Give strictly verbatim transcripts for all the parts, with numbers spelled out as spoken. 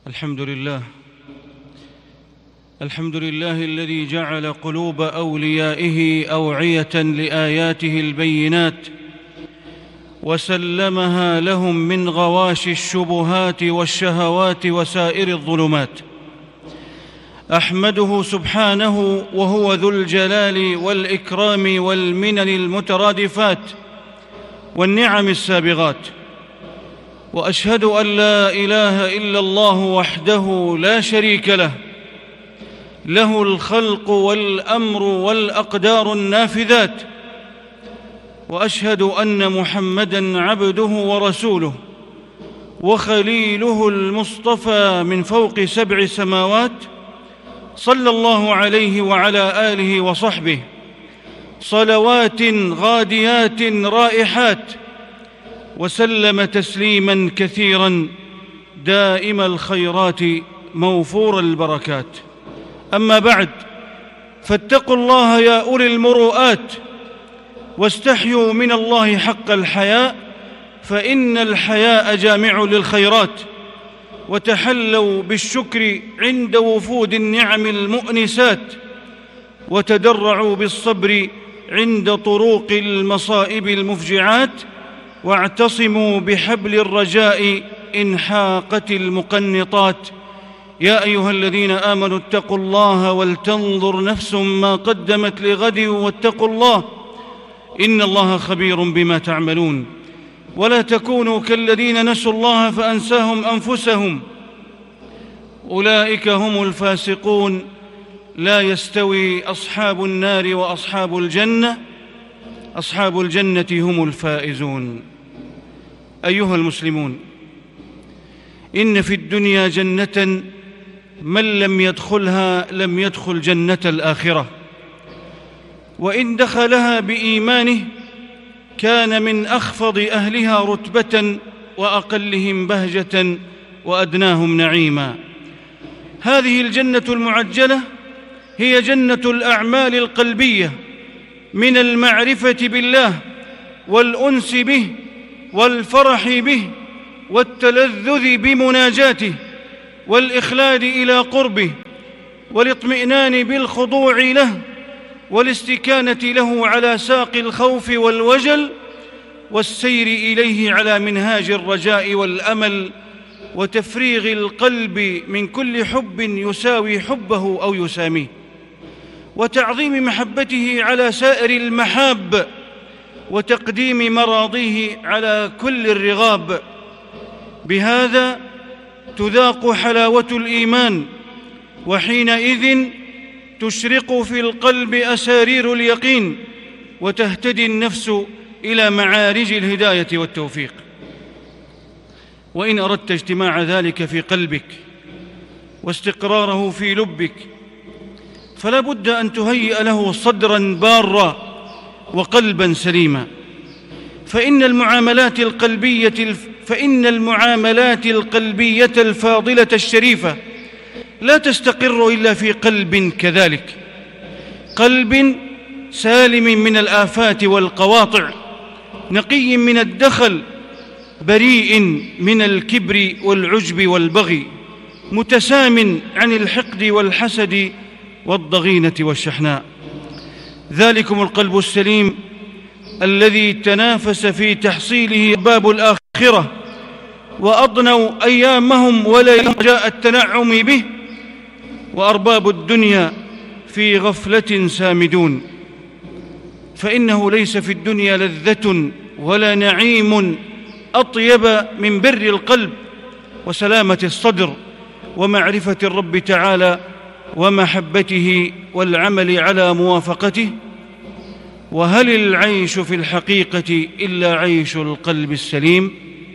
الحمد لله الحمد لله الذي جعل قلوب أوليائه أوعية لآياته البينات وسلمها لهم من غواشي الشبهات والشهوات وسائر الظلمات. أحمده سبحانه وهو ذو الجلال والإكرام والمنن المترادفات والنعم السابغات، وأشهد أن لا إله إلا الله وحده لا شريك له، له الخلق والأمر والأقدار النافذات، وأشهد أن محمدًا عبده ورسوله وخليله المصطفى من فوق سبع سماوات، صلى الله عليه وعلى آله وصحبه صلوات غاديات رائحات، وسلم تسليماً كثيراً دائم الخيرات موفور البركات. أما بعد، فاتقوا الله يا أولي المروءات، واستحيوا من الله حق الحياء، فإن الحياء جامع للخيرات. وتحلوا بالشكر عند وفود النعم المؤنسات، وتدرعوا بالصبر عند طروق المصائب المفجعات، واعتصموا بحبل الرجاء إن حاقت المقنطات. يا أيها الذين آمنوا اتقوا الله ولتنظر نفس ما قدمت لغد، واتقوا الله إن الله خبير بما تعملون. ولا تكونوا كالذين نسوا الله فأنساهم أنفسهم، أولئك هم الفاسقون. لا يستوي أصحاب النار وأصحاب الجنة، أصحاب الجنة هم الفائزون. أيها المسلمون، إن في الدنيا جنة من لم يدخلها لم يدخل جنة الآخرة، وإن دخلها بإيمانه كان من أخفض أهلها رتبة وأقلهم بهجة وأدناهم نعيما. هذه الجنة المعجلة هي جنة الأعمال القلبية من المعرفة بالله والأنس به والفرح به والتلذذ بمناجاته والإخلاد إلى قربه والاطمئنان بالخضوع له والاستكانة له على ساق الخوف والوجل، والسير إليه على منهاج الرجاء والأمل، وتفريغ القلب من كل حب يساوي حبه أو يساميه، وتعظيم محبته على سائر المحاب، وتقديم مراضيه على كل الرغاب. بهذا تذاق حلاوة الإيمان، وحينئذ تشرق في القلب أسارير اليقين، وتهتدي النفس إلى معارج الهداية والتوفيق. وإن أردت اجتماع ذلك في قلبك واستقراره في لبك، فلا بد أن تهيئ له صدراً بارا وقلباً سليما، فإن المعاملات القلبية فإن المعاملات القلبية الفاضلة الشريفة لا تستقر إلا في قلب كذلك، قلب سالم من الآفات والقواطع، نقي من الدخل، بريء من الكبر والعجب والبغي، متسام عن الحقد والحسد والضغينة والشحناء. ذلكم القلب السليم الذي تنافس في تحصيله باب الآخرة، وأضنوا أيامهم ولياليهم رجاء التنعم به، وأرباب الدنيا في غفلة سامدون. فإنه ليس في الدنيا لذة ولا نعيم أطيب من بر القلب وسلامة الصدر ومعرفة الرب تعالى ومحبته والعمل على موافقته. وهل العيش في الحقيقة إلا عيش القلب السليم؟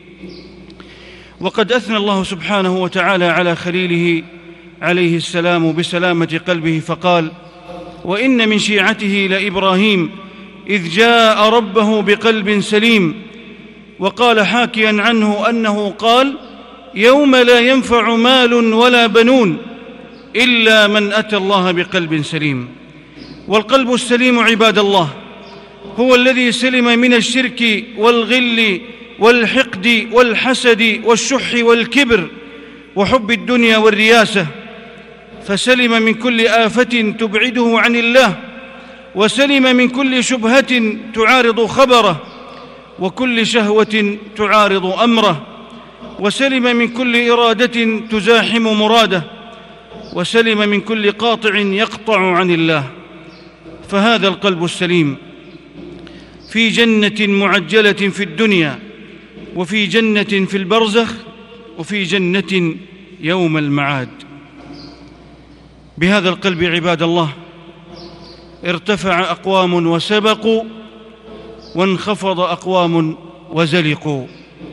وقد أثنى الله سبحانه وتعالى على خليله عليه السلام بسلامة قلبه فقال: وإن من شيعته لإبراهيم إذ جاء ربه بقلب سليم. وقال حاكيا عنه أنه قال: يوم لا ينفع مال ولا بنون إلا من أتى الله بقلب سليم. والقلب السليم عباد الله هو الذي سلم من الشرك والغل والحقد والحسد والشح والكبر وحب الدنيا والرياسة، فسلم من كل آفة تبعده عن الله، وسلم من كل شبهة تعارض خبره، وكل شهوة تعارض أمره، وسلم من كل إرادة تزاحم مراده، وسلم من كل قاطع يقطع عن الله. فهذا القلب السليم في جنة معجلة في الدنيا، وفي جنة في البرزخ، وفي جنة يوم المعاد. بهذا القلب عباد الله ارتفع أقوام وسبقوا، وانخفض أقوام وزلقوا.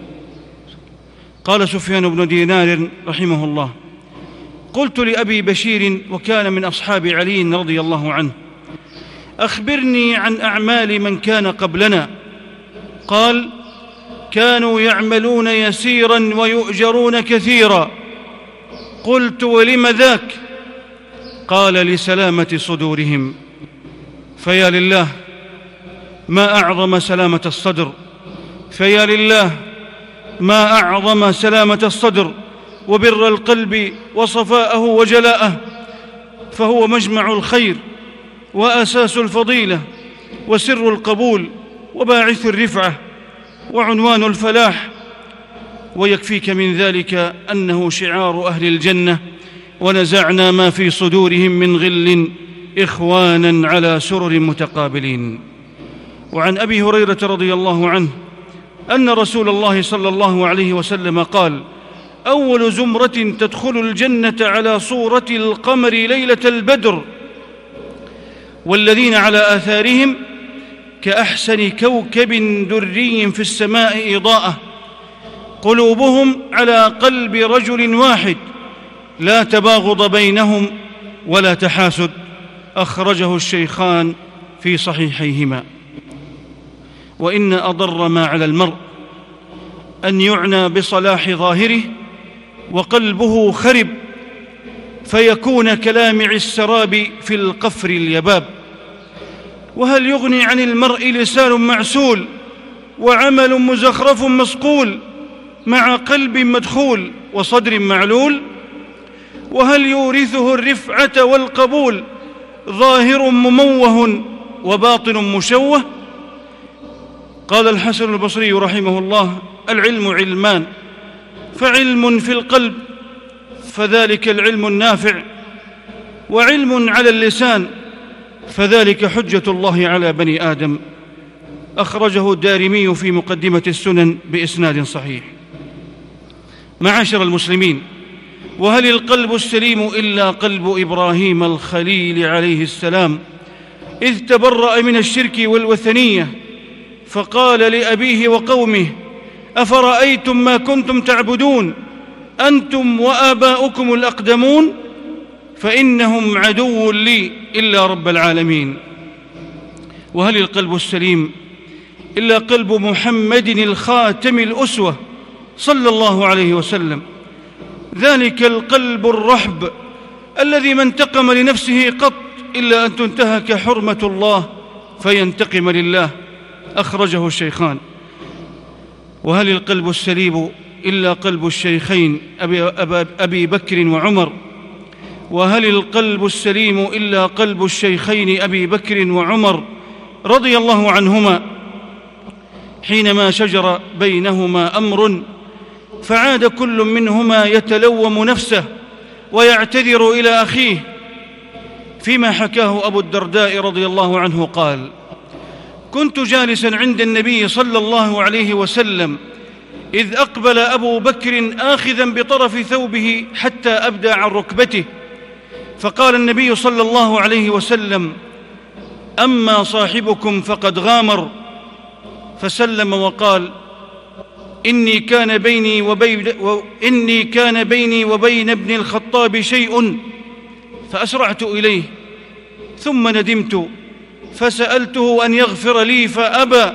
قال سفيان بن دينار رحمه الله: قلت لأبي بشير وكان من أصحاب علي رضي الله عنه: أخبرني عن أعمال من كان قبلنا. قال: كانوا يعملون يسيرا ويؤجرون كثيرا. قلت: ولم ذاك؟ قال: لسلامة صدورهم. فيا لله ما أعظم سلامة الصدر، فيا لله ما أعظم سلامة الصدر وبر القلب وصفاءه وجلاءه، فهو مجمع الخير وأساس الفضيلة وسر القبول وباعث الرفعة وعنوان الفلاح. ويكفيك من ذلك أنه شعار أهل الجنة: ونزعنا ما في صدورهم من غل إخوانا على سرر متقابلين. وعن أبي هريرة رضي الله عنه أن رسول الله صلى الله عليه وسلم قال: أول زمرة تدخل الجنة على صورة القمر ليلة البدر، والذين على آثارهم كأحسن كوكب دري في السماء إضاءة، قلوبهم على قلب رجل واحد، لا تباغض بينهم ولا تحاسد. أخرجه الشيخان في صحيحيهما. وإن أضر ما على المرء أن يعنى بصلاح ظاهره وقلبه خرب، فيكون كلامع السراب في القفر اليباب. وهل يغني عن المرء لسان معسول وعمل مزخرف مصقول مع قلب مدخول وصدر معلول؟ وهل يورثه الرفعة والقبول ظاهر مموه وباطن مشوه؟ قال الحسن البصري رحمه الله: العلم علمان، فعلم في القلب فذلك العلم النافع، وعلم على اللسان فذلك حجة الله على بني آدم. أخرجه الدارمي في مقدمة السنن بإسناد صحيح. معاشر المسلمين، وهل القلب السليم إلا قلب إبراهيم الخليل عليه السلام، إذ تبرأ من الشرك والوثنية، فقال لأبيه وقومه: أفرأيتم ما كنتم تعبدون أنتم وآباؤكم الأقدمون، فإنهم عدو لي إلا رب العالمين. وهل القلب السليم إلا قلب محمد الخاتم الأسوة صلى الله عليه وسلم، ذلك القلب الرحب الذي ما انتقم لنفسه قط إلا أن تنتهك حرمة الله فينتقم لله. أخرجه الشيخان. وهل القلب السليم إلا قلب الشيخين أبي, أبي بكر وعمر؟ وهل القلب السليم إلا قلب الشيخين أبي بكر وعمر رضي الله عنهما، حينما شجر بينهما أمر فعاد كل منهما يتلوم نفسه ويعتذر إلى أخيه. فيما حكاه أبو الدرداء رضي الله عنه قال: كنت جالسا عند النبي صلى الله عليه وسلم إذ أقبل أبو بكر آخذا بطرف ثوبه حتى أبدى عن ركبته، فقال النبي صلى الله عليه وسلم: أما صاحبكم فقد غامر. فسلم وقال: إني كان بيني وبين, إني كان بيني وبين ابن الخطاب شيء فأسرعت إليه، ثم ندمت فسألته أن يغفر لي فأبى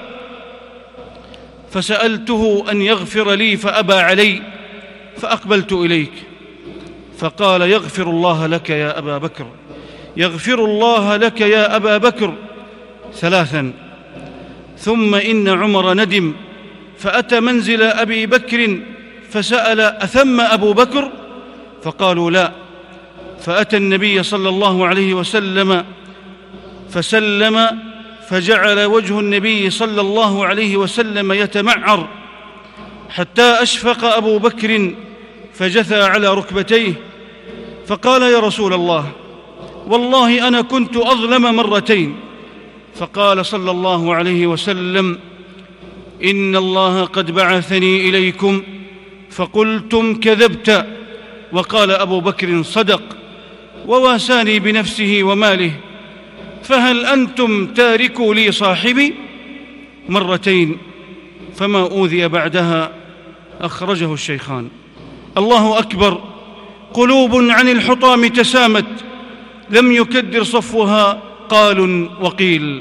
فسألته أن يغفر لي فأبى علي، فأقبلت إليك فقال: يغفر الله لك يا أبا بكر، يغفر الله لك يا أبا بكر ثلاثا. ثم إن عمر ندم فأتى منزل أبي بكر فسأل: أثم أبو بكر؟ فقالوا لا. فأتى النبي صلى الله عليه وسلم فسلم، فجعل وجه النبي صلى الله عليه وسلم يتمعر حتى أشفق أبو بكر فجثى على ركبتيه فقال: يا رسول الله، والله أنا كنت أظلم مرتين. فقال صلى الله عليه وسلم: إن الله قد بعثني إليكم فقلتم كذبت. وقال أبو بكر: صدق، وواساني بنفسه وماله، فهل أنتم تاركوا لي صاحبي؟ مرتين، فما أوذي بعدها. أخرجه الشيخان. الله أكبر، قلوب عن الحطام تسامت، لم يكدر صفوها قال وقيل.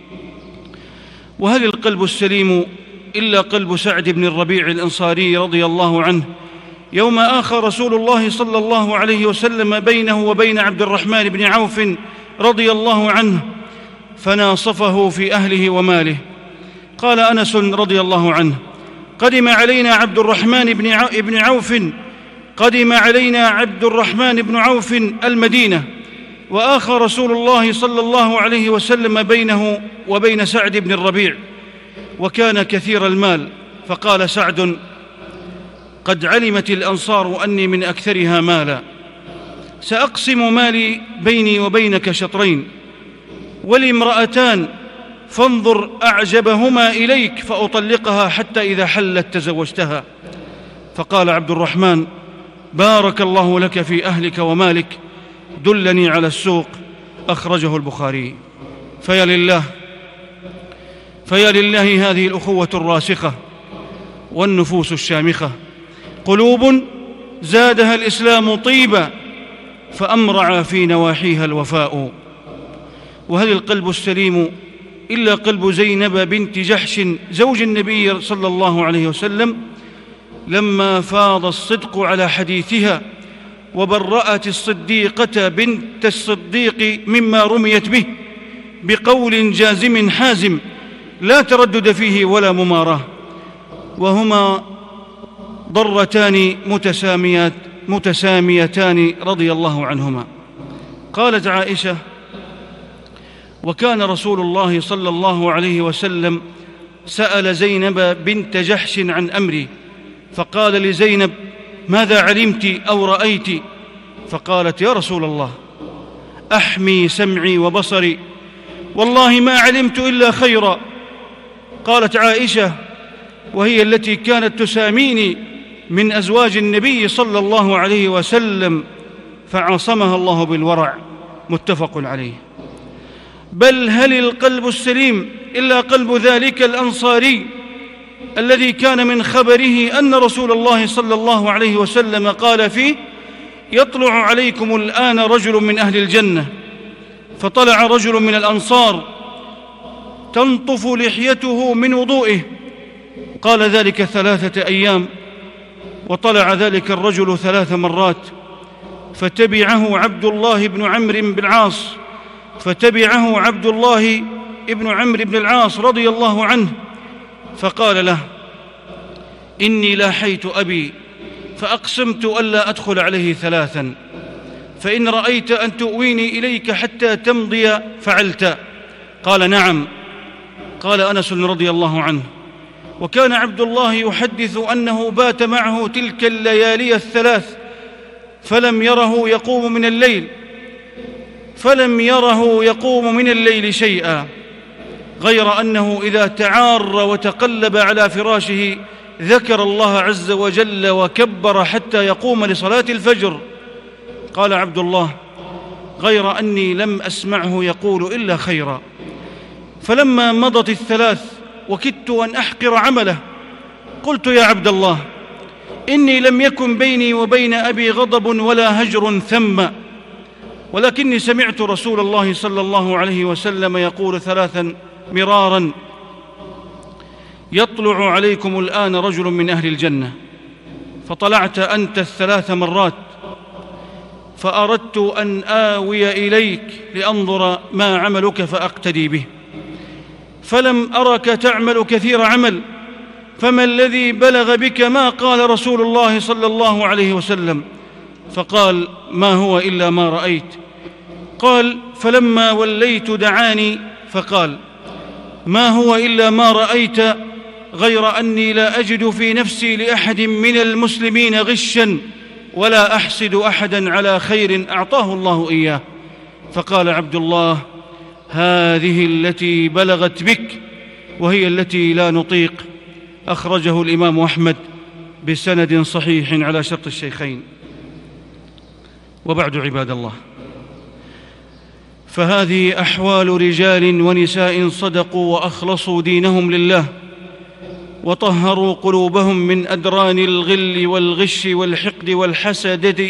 وهل القلب السليم إلا قلب سعد بن الربيع الأنصاري رضي الله عنه يوم آخى رسول الله صلى الله عليه وسلم بينه وبين عبد الرحمن بن عوف رضي الله عنه فناصفه في أهله وماله. قال أنس رضي الله عنه: قدم علينا عبد الرحمن بن عوف قدم علينا عبد الرحمن بن عوف المدينة، وآخى رسول الله صلى الله عليه وسلم بينه وبين سعد بن الربيع، وكان كثير المال. فقال سعد: قد علمت الأنصار أني من أكثرها مالا، سأقسم مالي بيني وبينك شطرين، ولي امرأتان فانظر أعجبهما إليك فأطلقها حتى إذا حلت تزوجتها. فقال عبد الرحمن: بارك الله لك في أهلك ومالك، دلني على السوق. أخرجه البخاري. فيا لله فيا لله هذه الأخوة الراسخة والنفوس الشامخة، قلوب زادها الإسلام طيبا فأمرع في نواحيها الوفاء. وهل القلب السليم إلا قلب زينب بنت جحش زوج النبي صلى الله عليه وسلم لما فاض الصدق على حديثها وبرأت الصديقة بنت الصديق مما رميت به بقول جازم حازم لا تردد فيه ولا مماراة، وهما ضرتان متساميات متساميتان رضي الله عنهما. قالت عائشة: وكان رسول الله صلى الله عليه وسلم سأل زينب بنت جحش عن أمري، فقال لزينب: ماذا علمت أو رأيت؟ فقالت: يا رسول الله، أحمي سمعي وبصري، والله ما علمت إلا خيرا. قالت عائشة وهي التي كانت تساميني من أزواج النبي صلى الله عليه وسلم فعصمها الله بالورع. متفق عليه. بل هل القلب السليم إلا قلب ذلك الأنصاري الذي كان من خبره أن رسول الله صلى الله عليه وسلم قال فيه: يطلع عليكم الآن رجل من أهل الجنة. فطلع رجل من الأنصار تنطف لحيته من وضوئه، قال ذلك ثلاثة أيام، وطلع ذلك الرجل ثلاث مرات، فتبعه عبد الله بن عمرو بن العاص فتبعه عبد الله بن عمرو بن العاص رضي الله عنه فقال له: إني لاحيت أبي فأقسمت ألا أدخل عليه ثلاثا، فإن رأيت أن تؤويني إليك حتى تمضي فعلت. قال: نعم. قال أنس رضي الله عنه: وكان عبد الله يحدث أنه بات معه تلك الليالي الثلاث فلم يره يقوم من الليل فلم يره يقوم من الليل شيئا، غير أنه إذا تعار وتقلب على فراشه ذكر الله عز وجل وكبر حتى يقوم لصلاة الفجر. قال عبد الله: غير أني لم أسمعه يقول إلا خيرا. فلما مضت الثلاث وكدت أن أحقر عمله قلت: يا عبد الله، إني لم يكن بيني وبين أبي غضب ولا هجر ثم، ولكني سمعت رسول الله صلى الله عليه وسلم يقول ثلاثا مرارا: يطلع عليكم الآن رجل من أهل الجنة. فطلعت أنت الثلاث مرات، فأردت أن آوي إليك لأنظر ما عملك فأقتدي به، فلم أرك تعمل كثير عمل، فما الذي بلغ بك ما قال رسول الله صلى الله عليه وسلم؟ فقال: ما هو إلا ما رأيت. قال: فلما وليت دعاني فقال: ما هو إلا ما رأيت، غير أني لا أجد في نفسي لأحد من المسلمين غشا، ولا أحسد أحدا على خير أعطاه الله إياه. فقال عبد الله: هذه التي بلغت بك، وهي التي لا نطيق. أخرجه الإمام أحمد بسند صحيح على شرط الشيخين. وبعد، عباد الله، فهذه أحوال رجال ونساء صدقوا وأخلصوا دينهم لله، وطهروا قلوبهم من أدران الغل والغش والحقد والحسد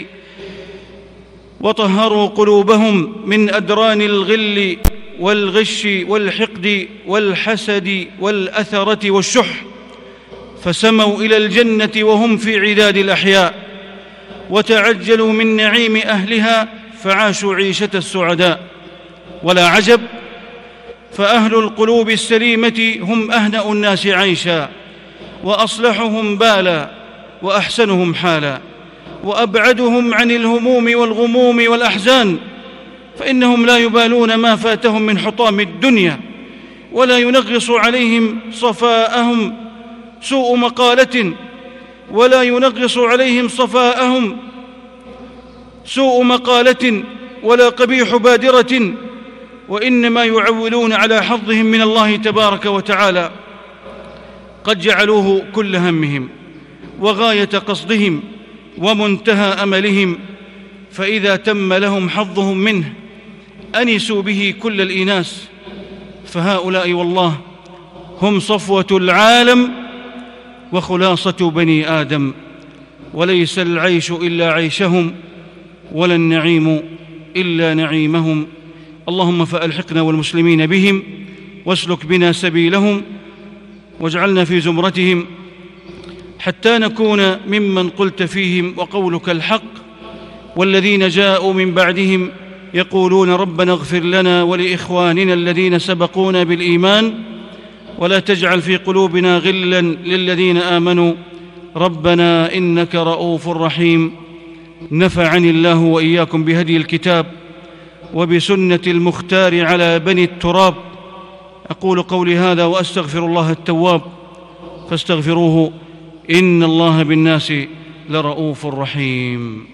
وطهروا قلوبهم من أدران الغل والغش والحقد والحسد والأثرة والشح، فسموا إلى الجنة وهم في عداد الأحياء، وتعجلوا من نعيم أهلها فعاشوا عيشة السعداء. ولا عجب، فأهل القلوب السليمة هم أهنأ الناس عيشا، وأصلحهم بالا، وأحسنهم حالا، وأبعدهم عن الهموم والغموم والأحزان، فإنهم لا يبالون ما فاتهم من حطام الدنيا، ولا ينغص عليهم صفاءهم سوء مقالة ولا ينغص عليهم صفاءهم سوء مقالة ولا قبيح بادرة، وإنما يعولون على حظهم من الله تبارك وتعالى، قد جعلوه كل همهم وغاية قصدهم ومنتهى أملهم، فإذا تم لهم حظهم منه أنسوا به كل الإناس. فهؤلاء والله هم صفوة العالم وخلاصة بني آدم، وليس العيش إلا عيشهم، ولا النعيم إلا نعيمهم. اللهم فألحقنا والمسلمين بهم، واسلك بنا سبيلهم، واجعلنا في زمرتهم، حتى نكون ممن قلت فيهم: وقولك الحق، والذين جاءوا من بعدهم يقولون ربنا اغفر لنا ولإخواننا الذين سبقونا بالإيمان، ولا تجعل في قلوبنا غلا للذين آمنوا ربنا إنك رؤوف رحيم. نفعني الله وإياكم بهدي الكتاب وبسنة المختار على بني التراب. أقول قولي هذا وأستغفر الله التواب، فاستغفروه إن الله بالناس لرؤوف رحيم.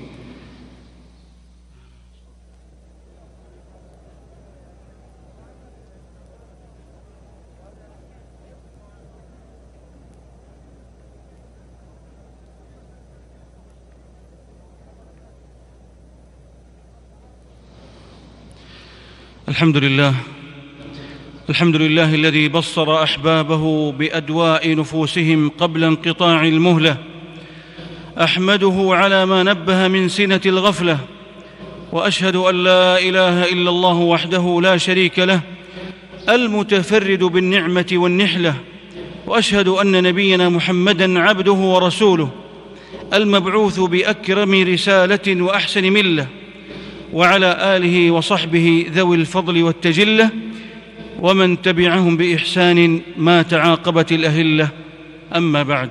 الحمد لله الحمد لله الذي بصر أحبابه بأدواء نفوسهم قبل انقطاع المهلة. أحمده على ما نبه من سنة الغفلة، وأشهد أن لا إله إلا الله وحده لا شريك له المتفرد بالنعمة والنحلة، وأشهد أن نبينا محمدًا عبده ورسوله المبعوث بأكرم رسالة وأحسن ملة، وعلى آله وصحبه ذوي الفضل والتجلة، ومن تبعهم بإحسان ما تعاقبت الأهلة. أما بعد،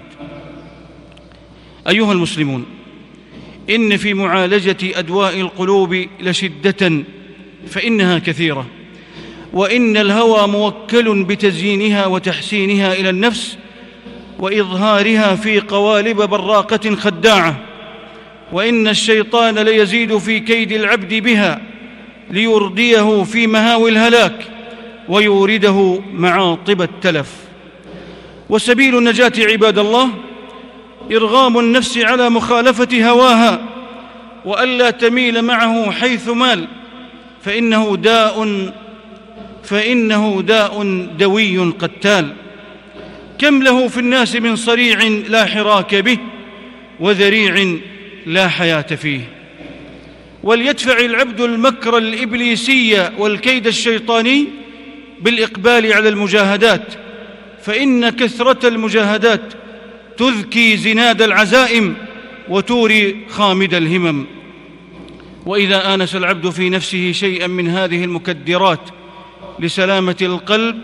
أيها المسلمون، إن في معالجة أدواء القلوب لشدة، فإنها كثيرة، وإن الهوى موكل بتزيينها وتحسينها إلى النفس وإظهارها في قوالب براقة خداعة، وإن الشيطان ليزيد في كيد العبد بها ليرديه في مهاوي الهلاك ويورده معاطب التلف. وسبيل النجاة عباد الله إرغام النفس على مخالفة هواها، وألا تميل معه حيث مال، فإنه داء فإنه داء دوي قتال. كم له في الناس من صريع لا حراك به، وذريع لا حياة فيه. وليدفع العبد المكر الإبليسي والكيد الشيطاني بالإقبال على المجاهدات، فإن كثرة المجاهدات تذكي زناد العزائم وتوري خامد الهمم. وإذا آنس العبد في نفسه شيئا من هذه المكدرات لسلامة القلب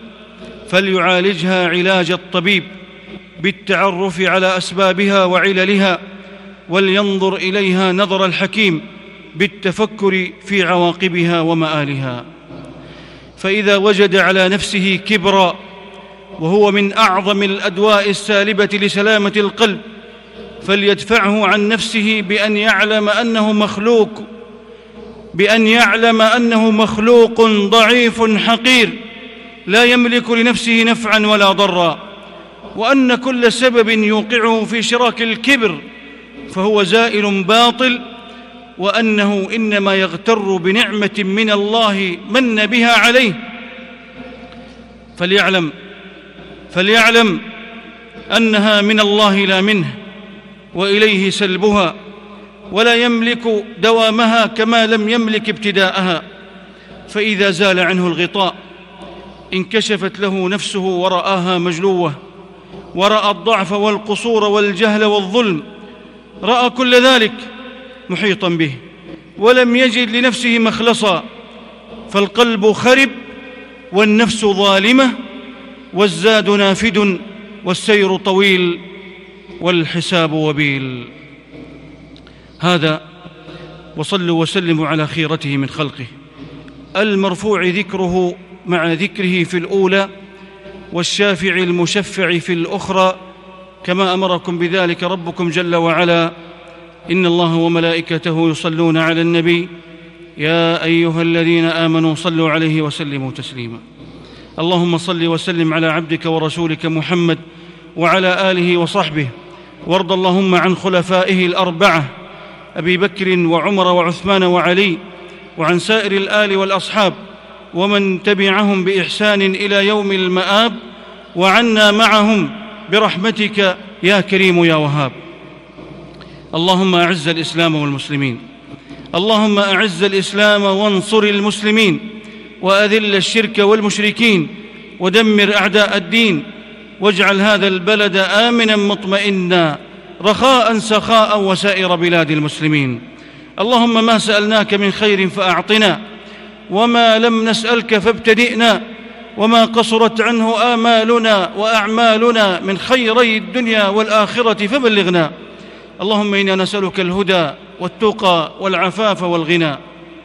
فليعالجها علاج الطبيب بالتعرف على أسبابها وعللها، ولينظر إليها نظر الحكيم بالتفكر في عواقبها ومآلها. فإذا وجد على نفسه كبرا، وهو من أعظم الأدواء السالبة لسلامة القلب، فليدفعه عن نفسه بأن يعلم أنه مخلوق بأن يعلم أنه مخلوق ضعيف حقير لا يملك لنفسه نفعا ولا ضرا، وأن كل سبب يوقعه في شراك الكبر فهو زائل باطل، وأنه إنما يغتر بنعمة من الله من بها عليه. فليعلم فليعلم أنها من الله لا منه، وإليه سلبها، ولا يملك دوامها كما لم يملك ابتداءها. فإذا زال عنه الغطاء انكشفت له نفسه ورآها مجلوة، ورأى الضعف والقصور والجهل والظلم، رأى كل ذلك محيطا به ولم يجد لنفسه مخلصا. فالقلب خرب والنفس ظالمة والزاد نافد والسير طويل والحساب وبيل. هذا وصلوا وسلموا على خيرته من خلقه المرفوع ذكره مع ذكره في الأولى، والشافع المشفع في الأخرى، كما أمركم بذلك ربكم جل وعلا: إن الله وملائكته يصلون على النبي يا أيها الذين آمنوا صلوا عليه وسلموا تسليما. اللهم صل وسلم على عبدك ورسولك محمد وعلى آله وصحبه، وارض اللهم عن خلفائه الأربعة أبي بكر وعمر وعثمان وعلي، وعن سائر الآل والأصحاب ومن تبعهم بإحسان إلى يوم المآب، وعنا معهم برحمتك يا كريم يا وهاب. اللهم أعز الإسلام والمسلمين، اللهم أعز الإسلام وانصر المسلمين، وأذل الشرك والمشركين، ودمر أعداء الدين، واجعل هذا البلد آمنا مطمئنا رخاء سخاء وسائر بلاد المسلمين. اللهم ما سألناك من خير فأعطنا، وما لم نسألك فابتدئنا، وما قصرت عنه آمالنا وأعمالنا من خيري الدنيا والآخرة فبلغنا. اللهم إنا نسألك الهدى والتقى والعفاف والغنى.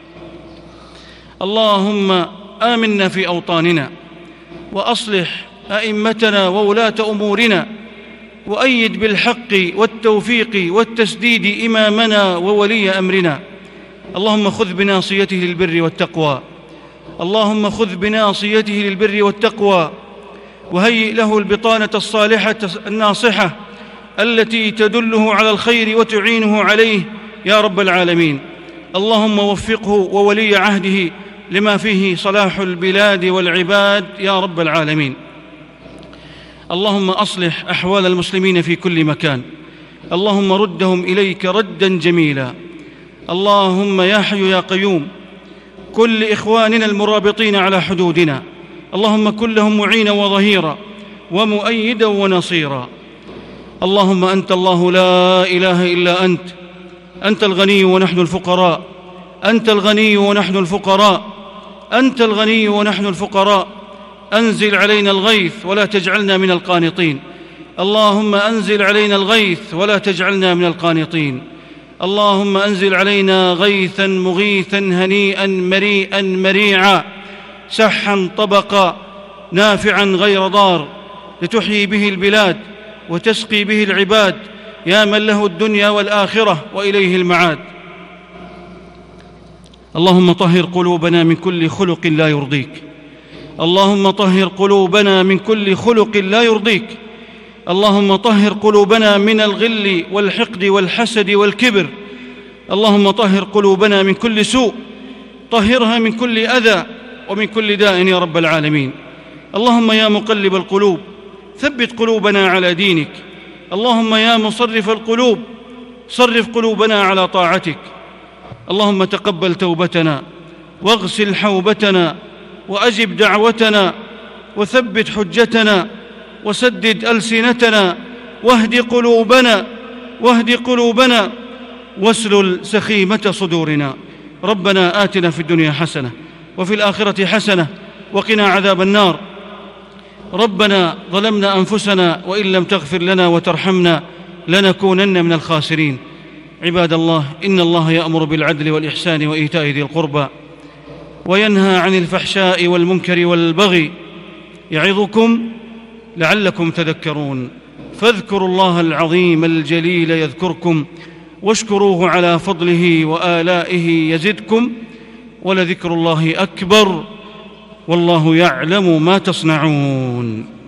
اللهم آمنا في أوطاننا، وأصلح أئمتنا وولاة أمورنا، وأيد بالحق والتوفيق والتسديد إمامنا وولي أمرنا. اللهم خذ بناصيته للبر والتقوى، اللهم خذ بناصيته للبر والتقوى، وهيئ له البطانة الصالحة الناصحة التي تدله على الخير وتعينه عليه يا رب العالمين. اللهم وفقه وولي عهده لما فيه صلاح البلاد والعباد يا رب العالمين. اللهم أصلح أحوال المسلمين في كل مكان، اللهم ردهم إليك ردا جميلا. اللهم يا حي يا قيوم كل إخواننا المرابطين على حدودنا، اللهم كن لهم معينا وظهيرا ومؤيدا ونصيرا. اللهم أنت الله لا إله إلا أنت، أنت الغني ونحن الفقراء، أنت الغني ونحن الفقراء، أنت الغني ونحن الفقراء. أنزل علينا الغيث ولا تجعلنا من القانطين، اللهم أنزل علينا الغيث ولا تجعلنا من القانطين. اللهم أنزل علينا غيثا مغيثا هنيئا مريئا مريعا سحا طبقا نافعا غير ضار، لتحيي به البلاد وتسقي به العباد يا من له الدنيا والآخرة وإليه المعاد. اللهم طهر قلوبنا من كل خلق لا يرضيك، اللهم طهر قلوبنا من كل خلق لا يرضيك. اللهم طهر قلوبنا من الغل والحقد والحسد والكبر. اللهم طهر قلوبنا من كل سوء، طهرها من كل أذى ومن كل داء يا رب العالمين. اللهم يا مقلب القلوب ثبت قلوبنا على دينك، اللهم يا مصرف القلوب صرف قلوبنا على طاعتك. اللهم تقبل توبتنا واغسل حوبتنا وأجب دعوتنا وثبت حجتنا وسدد ألسنتنا واهد قلوبنا واهد قلوبنا واسلل سخيمة صدورنا. ربنا آتنا في الدنيا حسنة وفي الآخرة حسنة وقنا عذاب النار. ربنا ظلمنا أنفسنا وإن لم تغفر لنا وترحمنا لنكونن من الخاسرين. عباد الله، إن الله يأمر بالعدل والإحسان وإيتاء ذي القربى وينهى عن الفحشاء والمنكر والبغي يعظكم لعلكم تذكرون. فاذكروا الله العظيم الجليل يذكركم واشكروه على فضله وآلائه يزدكم، ولذكر الله أكبر والله يعلم ما تصنعون.